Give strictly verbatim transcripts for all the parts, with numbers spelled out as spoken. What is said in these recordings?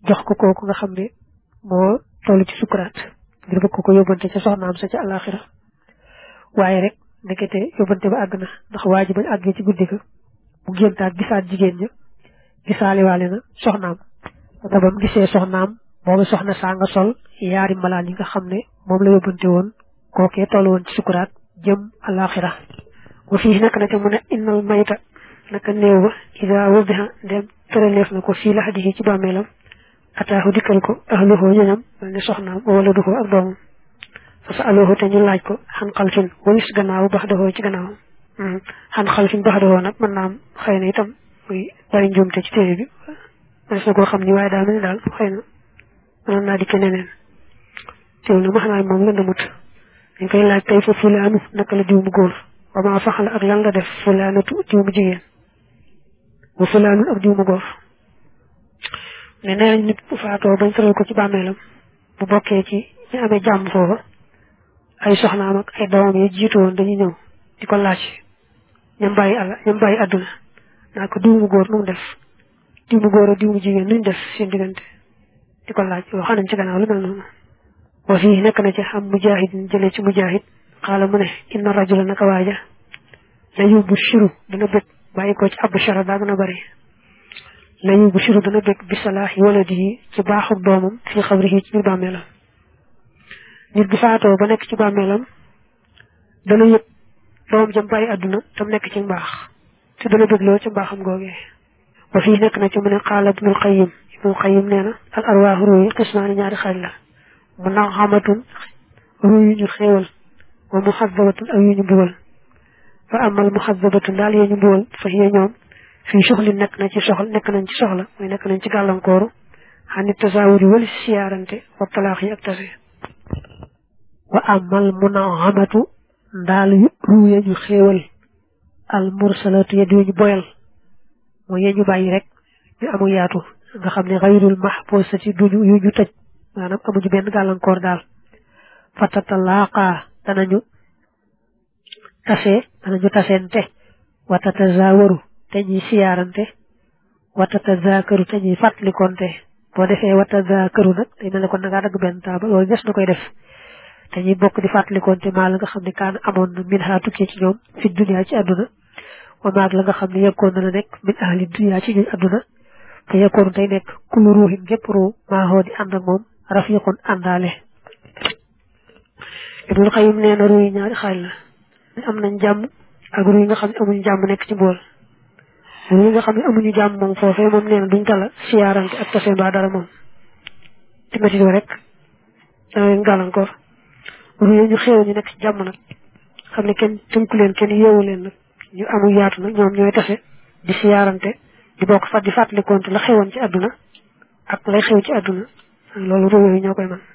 jox ko kooku nga xam ne moo toll ci sukuraat ngir bëgg ko yóbbante ca soxnaam sa ca alaxira waaye rek ndekete yóbbante ba àgg na ndax waa ji bañ àggee ci guddi ga mu géntaat gisaat jigéen ña gisaale waale na soxnaam te bam gisee soxnaam boobu soxna saa nga sol yaari malaan yi nga xam ne moom la yóbbante woon kookee toll woon ci sukuraat jëm alaxira wa fii nekk na te mu ne innal mayta naka néew ba ida wudiha ndem tëraleef na ko fii laxadihi ci bàmmeelam ataahu dikkal ko ahluhu ñoñam mel ne soxnaam wala duhu ak doomam fa sa aluhu te ñu laaj ko xan xalfin walis gannaaw bax dahoo ci gannaaw xan xalfin bax dahoo nag mën naa am xëy na itam muy bari njuumte ci téere bi mas na koo xam ni waaye daa mel ni daal xëy na mënoon naa dikke neneen teew na maxanaay moom la ndamut dañ koy laaj tey fa fulaanu naka la diw mu góor wa maa faxala ak lan la def fulaanatu diw mu jigéen wa fulaanu ak diw mu góor ne nee nañ nit bu faatoo bañ tëral ko ci bàmmeelam bu bokkee ci ñu amee jàmm foofa ay soxnaam ak ay doomam yi jiitu woon dañuy ñëw di ko laaj ñam bàyyi àlla ñam bàyyi àdduna naa ko diw mu góor nu mu def diw mu góor ak diw mu jigéen nuñ def seen diggante di ko laaj yoo xam nañ ci gannaaw lu mel noonu wa fii nekk na ci xam mujaahid jëlee ci mujaahid xaala mu ne inna rajula naka waaja la yóbbu shiru dana bëgg bàyyi ko ci abu shara daa gën a bari la yóbbu shiru dana bëgg bi salaahi waladihi ci baaxu doomam fi xabrihi ci biir bàmmeelam nit bu faatoo ba nekk ci bàmmeelam dana yëg doom jëm bàyyi àdduna tam nekk ci mbaax te dana bëgg loolu ci mbaaxam googee wa fii nekk na ci mu ne xaala ibnul qayyim ibnul qayyim nee na al arwaahu ruuyi qismaani ñaari xaaj la mu nax xamatun ruuyi ñu xéewal wa muxazabatun ak yu ñu mbugal fa amal muxazabatun daal yee ñu mbugal fa yee ñoom fii soxli nekk na ci soxla nekk nañ ci soxla muy nekk nañ ci gàllankooru xanit tasawuri wali siyaarante wa talaax yi ak tase wa amal munaamatu daal ruuye ñu xéewal al mursalatu ya ñu boyal mooy yee ñu bàyyi rek ñu amu yaatu nga xam ne xayrul mahbusati duñu yu ñu tëj maanaam amuñu benn gàllankoor daal fa tatalaaqa danañu tase danañu tasente wa tatazawaru te ñuy siyaarante wa tatazakaru te ñuy fàttalikonte boo defee wa tazakaru nag day mel ne kon da ngaa dagg benn taaba loolu des na koy def te ñuy bokk di fàttalikonte maa la nga xam ne kaan amoon na min haa tukkee ci ñoom fi dunya ci àdduna wa maag la nga xam ne yekkoon na la nekk min ahli dunya ci ñuy àdduna te yekkoon tey nekk kullu ruuxin gépp ruu maa hoo di ànd ak moom rafiqun àndaale Ibnul Qayyim nee na ruu yi ñaari xaaj la am nañ jàmm ak ruu yi nga xam ne amuñu jàmm nekk ci mbool ruu yi nga xam ne amuñu jàmm moom foofee moom nee na duñ tala siyaarante ak tase mbaa dara moom ci métti rek dana leen gàllankoor ruu yi ñu xéew ñu nekk ci jàmm nag xam ne kenn tënku leen kenn yeewu leen nag ñu amul yaatu nag ñoom ñooy tase di siyaarante di bokk fat di fàttalikoonte la xewoon ci àdduna ak lay xew ci àdduna loolu ruu yi ñoo koy mën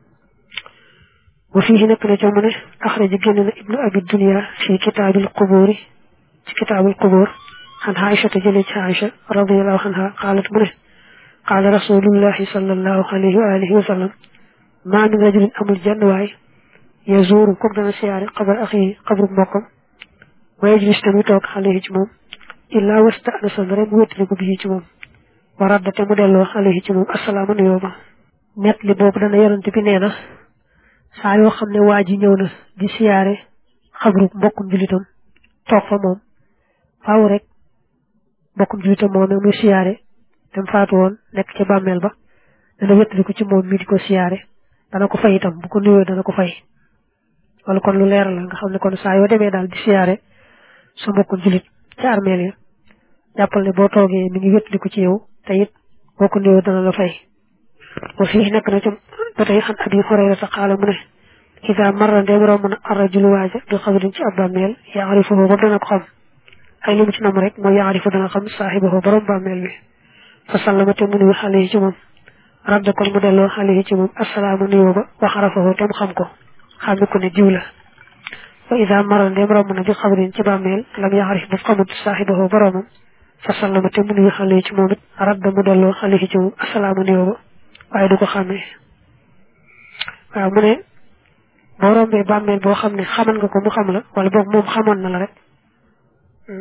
wa fii nekk na ca mu ne axraja génn na ibnu abi dunya fi kitaabil qubuuri ci kitaabil qubuur an Aïcha te jëlee ci Aïcha radiyallahu anha qaalat mu ne qaala rasulullahi sallallahu alayhi wa alihi wa sallam maa min rajulin amul jenn waay yazuuru kook dana siyaare xabar axi xabru mbokkam wa yajlis te muy toog alayhi ci moom illaa wasta anasan rek mu wéttali ko bii ci moom wa radda te mu delloo alayhi ci moom asalaama nuyoo ba net li boobu dana yonante bi nee na saa yoo xam ne waa ji ñëw na di siyaare xabru mbokkum julitam toog fa moom faaw rek mbokkum julitam moom muy siyaare dem faatu woon nekk ca bàmmeel ba dana wéttali ko ci moom mi di ko siyaare dana ko fay itam bu ko nuyoo dana ko fay wala kon lu leer la nga xam ne kon saa yoo demee daal di siyaare sa mbokkum julit ca armeel ya jàppal ne boo toogee mi ngi wéttali ko ci yow te it boo ko nuyoo dana la fay wa fii nekk na ci ba tey xan abi Hurayrata qaala mu ne ida marra ndem romb na arrajulu waaja bi xabrin ci ab bàmmeel yaarifuhu ba dana ko xam ay li mu ci nam rek mooy yaarifu dana xam saaxibahu borom bàmmeel bi fa sallama te mu nuyu alayhi ci moom radda kon mu delloo alayhi ci moom assalaamu nuyoo ba wa xarafahu te mu xam ko xàmmi ko ne diw la wa ida marra ndem romb na bi xabrin ci bàmmeel lam yaarif bu xamut saaxibahu boromam fa sallama te mu nuyu alayhi ci moom it radda mu delloo alayhi ci moom assalaamu nuyoo ba waaye du ko xàmmee waaw mu ne boo rombee bàmmeel boo xam ne xaman nga ko mu xam la wala boog moom xamoon na la rek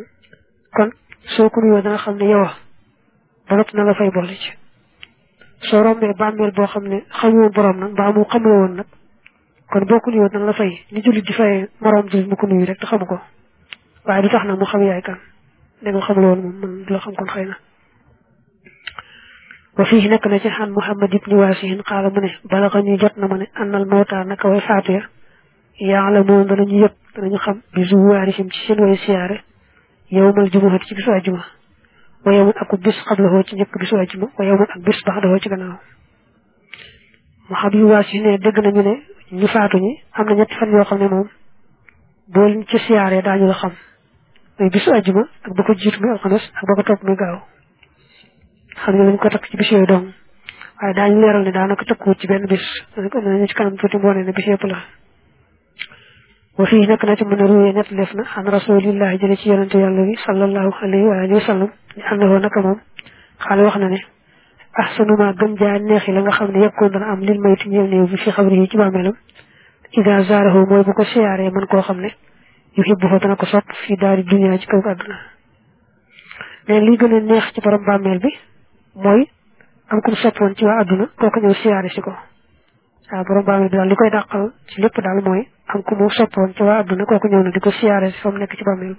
kon soo ko nuyoo danga xam ne yow ba noppi na la fay boole ci soo rombee bàmmeel boo xam ne xamoo borom nag mbaa mu xamle woon nag kon boo ko nuyoo dana la fay ni jullit di fay morom jullit mu ko nuyu rek te xamu ko waaye du tax nag mu xam yaay kan dégg nga xamle woon moom man du la xam kon xëy na wa fii nekk na ci xan Muhammad ibni Waasihin xaala mu ne balaxa ñuy jot na ma ne annal mawta naka way faatu ya yaalamoon danañu yëg danañu xam bi zuwaarihim ci seen way siyaare yawmal jumu'ati ci bisu àjjuma wa yawmun ak bis xablahoo ci njëkk bisu àjjuma wa yawmun ak bis baxdahoo ci gannaaw Muhammad ibni Waasihin ne dégg nañu ne ñu faatu ñi am na ñetti fan yoo xam ne moom boo leen ci siyaare daañu la xam muy bisu àjjuma ak ba ko jiitu muy alxames ak ba ko topp muy gaaw xam ne lañ ko takk ci bis yooyu dong waaye daañu leeral ne daanaka takkuwut ci benn bis nañu ci kanam tuuti moo ne ne bis yëpp la wa fii nekk na ci mën a ruwee net def na an rasulillahi jële ci yonente yàlla bi sallallahu alayhi wa alihi wa sallam ni àndahoo naka moom xaale wax na ne ahsanuma gën jaa neexi la nga xam ne yekkoon dana am lil mayti ñeel néew bi fi xabri yi ci bàmmeelam ida zaarahu mooy bu ko siyaaree mën koo xam ne yuhibbu fa dana ko sopp fii daari dunya ci kaw àdduna mais li gën a neex ci borom bàmmeel bi mooy am ku mu soppoon ci waa àdduna kooku ñëw siyaare si ko waaw borom bàmmeel bi daal li koy dàqal ci lépp daal mooy am ku mu soppoon ci waa àdduna kooku ñëw na di ko siyaare si fa mu nekk ci bàmmeel ba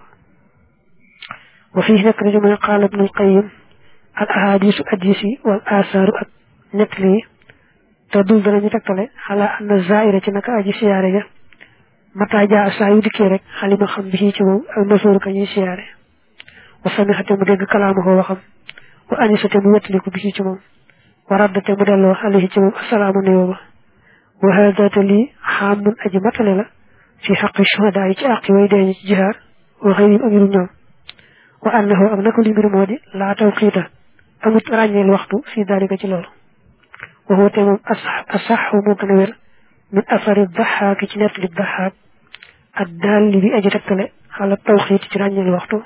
wa fii nekk nañu mooy qaala ibnul qayyim al ahadisu addis yi wal asaaru ak nettali yi te dul danañu tegtale xalaa anna zaira ci naka aji siyaare ja mata jaa saa yu dikkee rek xalima xam bi ci moom al masuur ka ñuy siyaare wa samixate mu dégg kalaama ko waxam wa anisate mu wettaliku bi ci moom wa raddate mu delloo alayhi ci moom asalaamu nuyoo ba wa haadate lii xaamun aji matale la fi xaqi shuhadaa yi ci àqi way deeñi ci jihaar wa xëyrim ak yu ñoom wa annahu ak naka li mbir moo di laa taw xiita amut ràññeel waxtu fii daalika ci loolu waxu te moom asaxu moo gën a wér min afari daxaaki ci nettali daxaak ak daal li bi aji tegtale xala taw xiiti ci ràññeel waxtu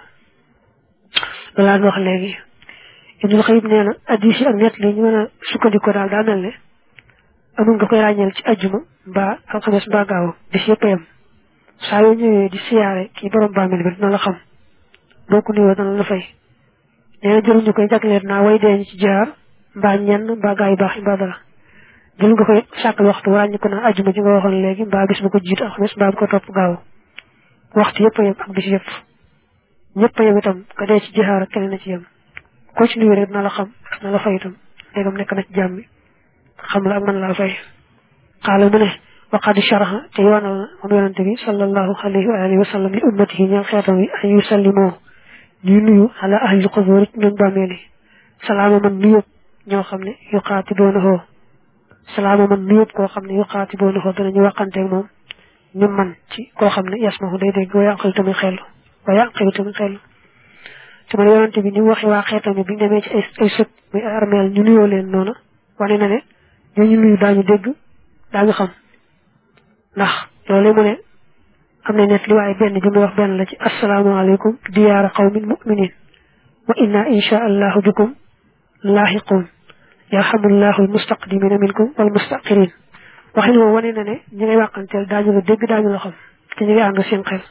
loolu wax léegi Ibnul Qayyim nee na addis yi ak nettali ñu mën a sukkandikoo daal daa mel ne amul nga koy ràññeel ci ajjuma mbaa alxames mbaa gaaw bis yëpp yam saa yoo ñëwee di siyaare kii borom bàmmeel bi dina la xam boo ko nuyoo dana la fay nee na jëruñu koy jagleet naa way deeñ ci jaar mbaa ñenn mbaa gaa yu baax yi mbaa dara jël nga koy sàkkal waxtu wàññi ko naa ajjuma ji nga waxoon léegi mbaa bis bu ko jiitu alxames mbaa bu ko topp gaaw waxtu yëpp yam ak bis yëpp ñëpp yam itam ka dee ci jihaar ak keneen a ci yam ko ci nuyu rek dina la xam dina la fay itam léegam nekk na ci jàmm bi xam la ak mën laa fay xaala mu ne waqad sharaha te yoonal na moom yonante bi sallallahu alayhi wa alihi wa sallam li ummatihi ñeel xeetam yi an yusallimoo ñuy nuyu ala ahlil qubur ci ñoom bàmmeel yi salaama man nuyób ñoo xam ne yuqaatiboonahoo salaama man nuyób koo xam ne yuqaatiboonahoo danañu wàqanteeg moom ñu man ci koo xam ne yasmahu day dégg wa yàqil tamit xellu wa yàqil tamit xellu te man yonante bi ni mu waxee waa xeetam yi bi ñu demee ci ay ay sët muy ay armeel ñu nuyoo leen noonu wane na ne ñooñu nuyu daañu dégg daañu xam ndax loolu mu ne am na net li waaye benn bi muy wax benn la ci asalaamaaleykum diyaara qawmin muminin wa inna insha allahu bikum laaxiqun yarhamullahu almustaqdimina minkum wal mustaqirin waxin woo wane na ne ñi ngay wàqanteel daañu la dégg daañu la xam te ñu ngi ànd seen xel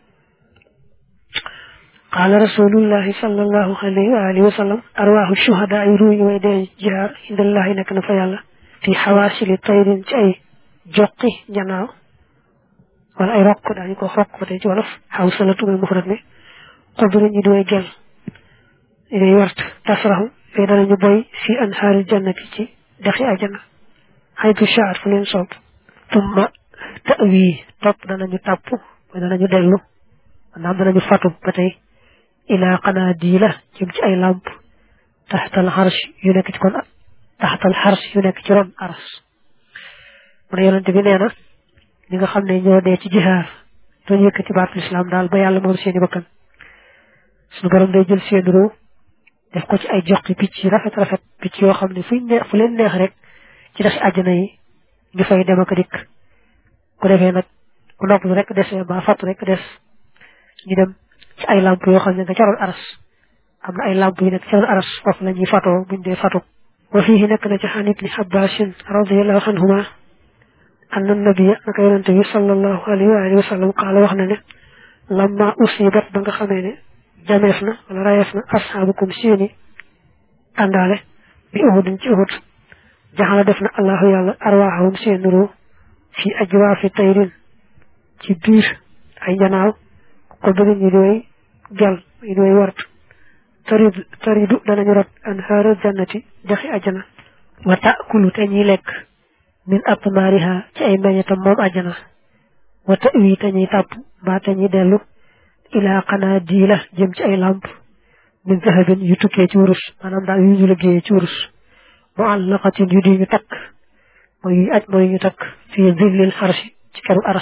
qaala rasulullahi sallallahu alayhi wa alihi wa sallam arwaahu shuhadaa yi ruuñu way dee jihaar indallahi nekk na fa yàlla fi xawaasili tayrin ci ay joqi njanaaw wala ay rokk daañu ko rokk ba tey ci wolof xaw salatu muy mufrad ne xubri ñu di way gel day wart tasraxu fee danañu boy fi anhaaril jannati ci dexi ajana xaytu shaat fu leen soob tumma tawi topp danañu tàpp mooy danañu dellu maanaam danañu fatu ba tey ila qanaadila jëm ci ay lamp taxtal xarsh yu nekk ci kon taxtal xarsh yu nekk ci ron aras mu ne yonente bi nee na ñi nga xam ne ñoo dee ci jihaar doon yëkkati baatul islam daal ba yàlla moom seeni bakkan suñu borom day jël seen ruu def ko ci ay joxi picc yi rafet rafet picc yoo xam ne fuñ neex fu leen neex rek ci def àjjana yi ñu fay dem ak dikk ku defee nag ku nopp rek desee ba fatu rek des ñu dem ci ay lamp yoo xam ne nga caroon aras am na ay lamp yu nekk caroon aras foofu la ñuy fatoo buñ dee fatu wa fii nekk na ci xan ibni abbasin radiallahu anhuma anna nabiyya naka yonente bi sallallahu alayhi wa alihi wa sallam qaala wax na ne lamma usibat ba nga xamee ne jameef na wala rayeef na ashaabukum seeni àndaale bi uhudin ci uhud jaxala def na allahu yàlla arwaahum seen ru fi ajwaafi tayrin ci biir ay njanaaw ko bëri ñu doy gel ñu doy wart tarid taridu danañu rot anhaaral jannati dexi ajana wa taakulu te ñuy lekk min atmaariha ci ay meññetam moom ajana wa tawi te ñuy tàpp mbaa te ñuy dellu ilaa xanaa diila jëm ci ay lamp min zahabin yu tukkee ci wurus maanaam daal yu ñu liggéeyee ci wurus mu àllaqatin yu di ñu takk mooy yu aj mooy ñu takk fii zillil xarsi ci keru aras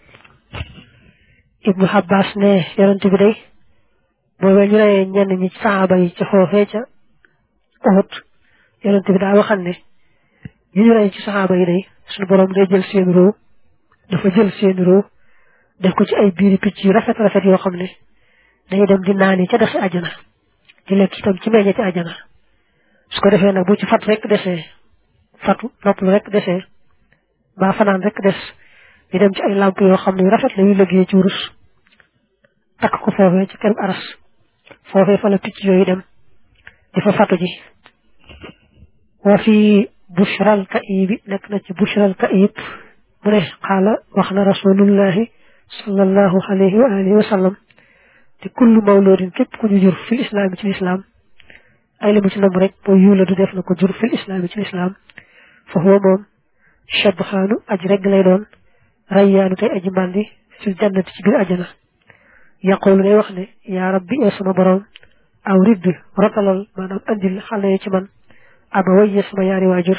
ibnu Abbas ne yonent bi day booba ñu reyee ñenn ñi ci saxaaba yi ci foofee ca Uhud yonent bi daa waxal ne ñu ñu rey ci saxaaba yi day suñu borom day jël seen roo dafa jël seen roo def ko ci ay biiri picc yu rafet rafet yoo xam ne dañuy dem di naani ca dexi ajana di lekk itam ci meññe ci ajana su ko defee nag bu ci fat rek desee fatu noppalu rek desee ba fanaan rek des di dem ci ay lamp yoo xam ne yu rafet la yu liggéey ci wurus takk ko foofee ci kër aras foofee fa la picc yooyu dem di fa fatu ji wa fi bushral kaibi nekk na ci bushral kaib mu ne xaala wax na rasulullahi sallallahu alayhi wa alihi wa sallam te kullu mawludin képp ku ñu jur fil islam ci l'islam ay li mu ci nam rek mooy yuula du def na ko jur fil islam ci l'islam fa huwa moom shabxaanu aj rek lay doon rayyaanu tey aji mbandi fil jannati ci biir ajana yaqulu day wax ne yaa rabbi ee sama borom aw ridd rotalal maanaam andil xale ci man aba wayye sama yaari waajur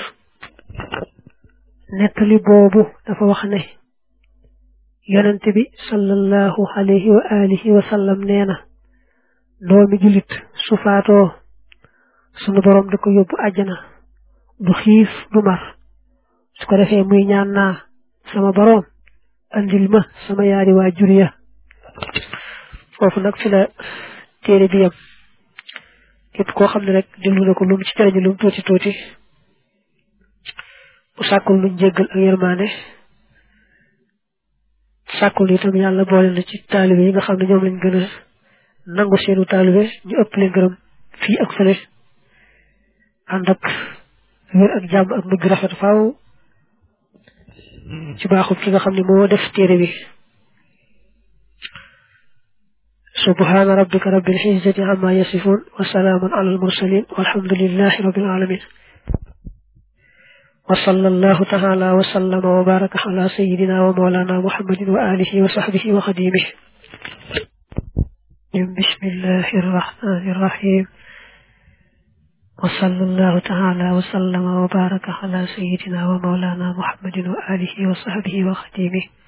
nettali boobu dafa wax ne yonent bi sallallahu alayhi wa alihi wa sallam nee na doomi julit su faatoo sunu borom da ko yóbbu àjjana du xiif du mar su ko defee muy ñaan naa sama borom andil ma sama yaari waajur ya foofu nag fi la téere bi yam képp koo xam ne rek déglu na ko lu mu ci jëriñu lu mu tuuti tuuti bu sàkkul luñ jéggal ak yërmaane sàkkul itam yàlla boole na ci taalibe yi nga xam ne ñoom lañ gën a nangu seenu taalibe ñu ëpp leen gërëm fii ak fële ànd ak wér ak jàmm ak mujj rafet faaw ci baaxul ki nga xam ne moo def téere bi subhana rabbika rabbil izzati amma yasifun wa salaamun alal mursalin walhamdulillahi rabbil alamin wa sallallahu ta'ala wa sallama wa baraka ala sayyidina wa mawlana muhammadin wa alihi wa sahbihi wa khadimihi bismillahir rahmanir rahim wa sallallahu ta'ala wa sallama wa baraka ala sayyidina wa mawlana muhammadin wa alihi wa sahbihi wa khadimihi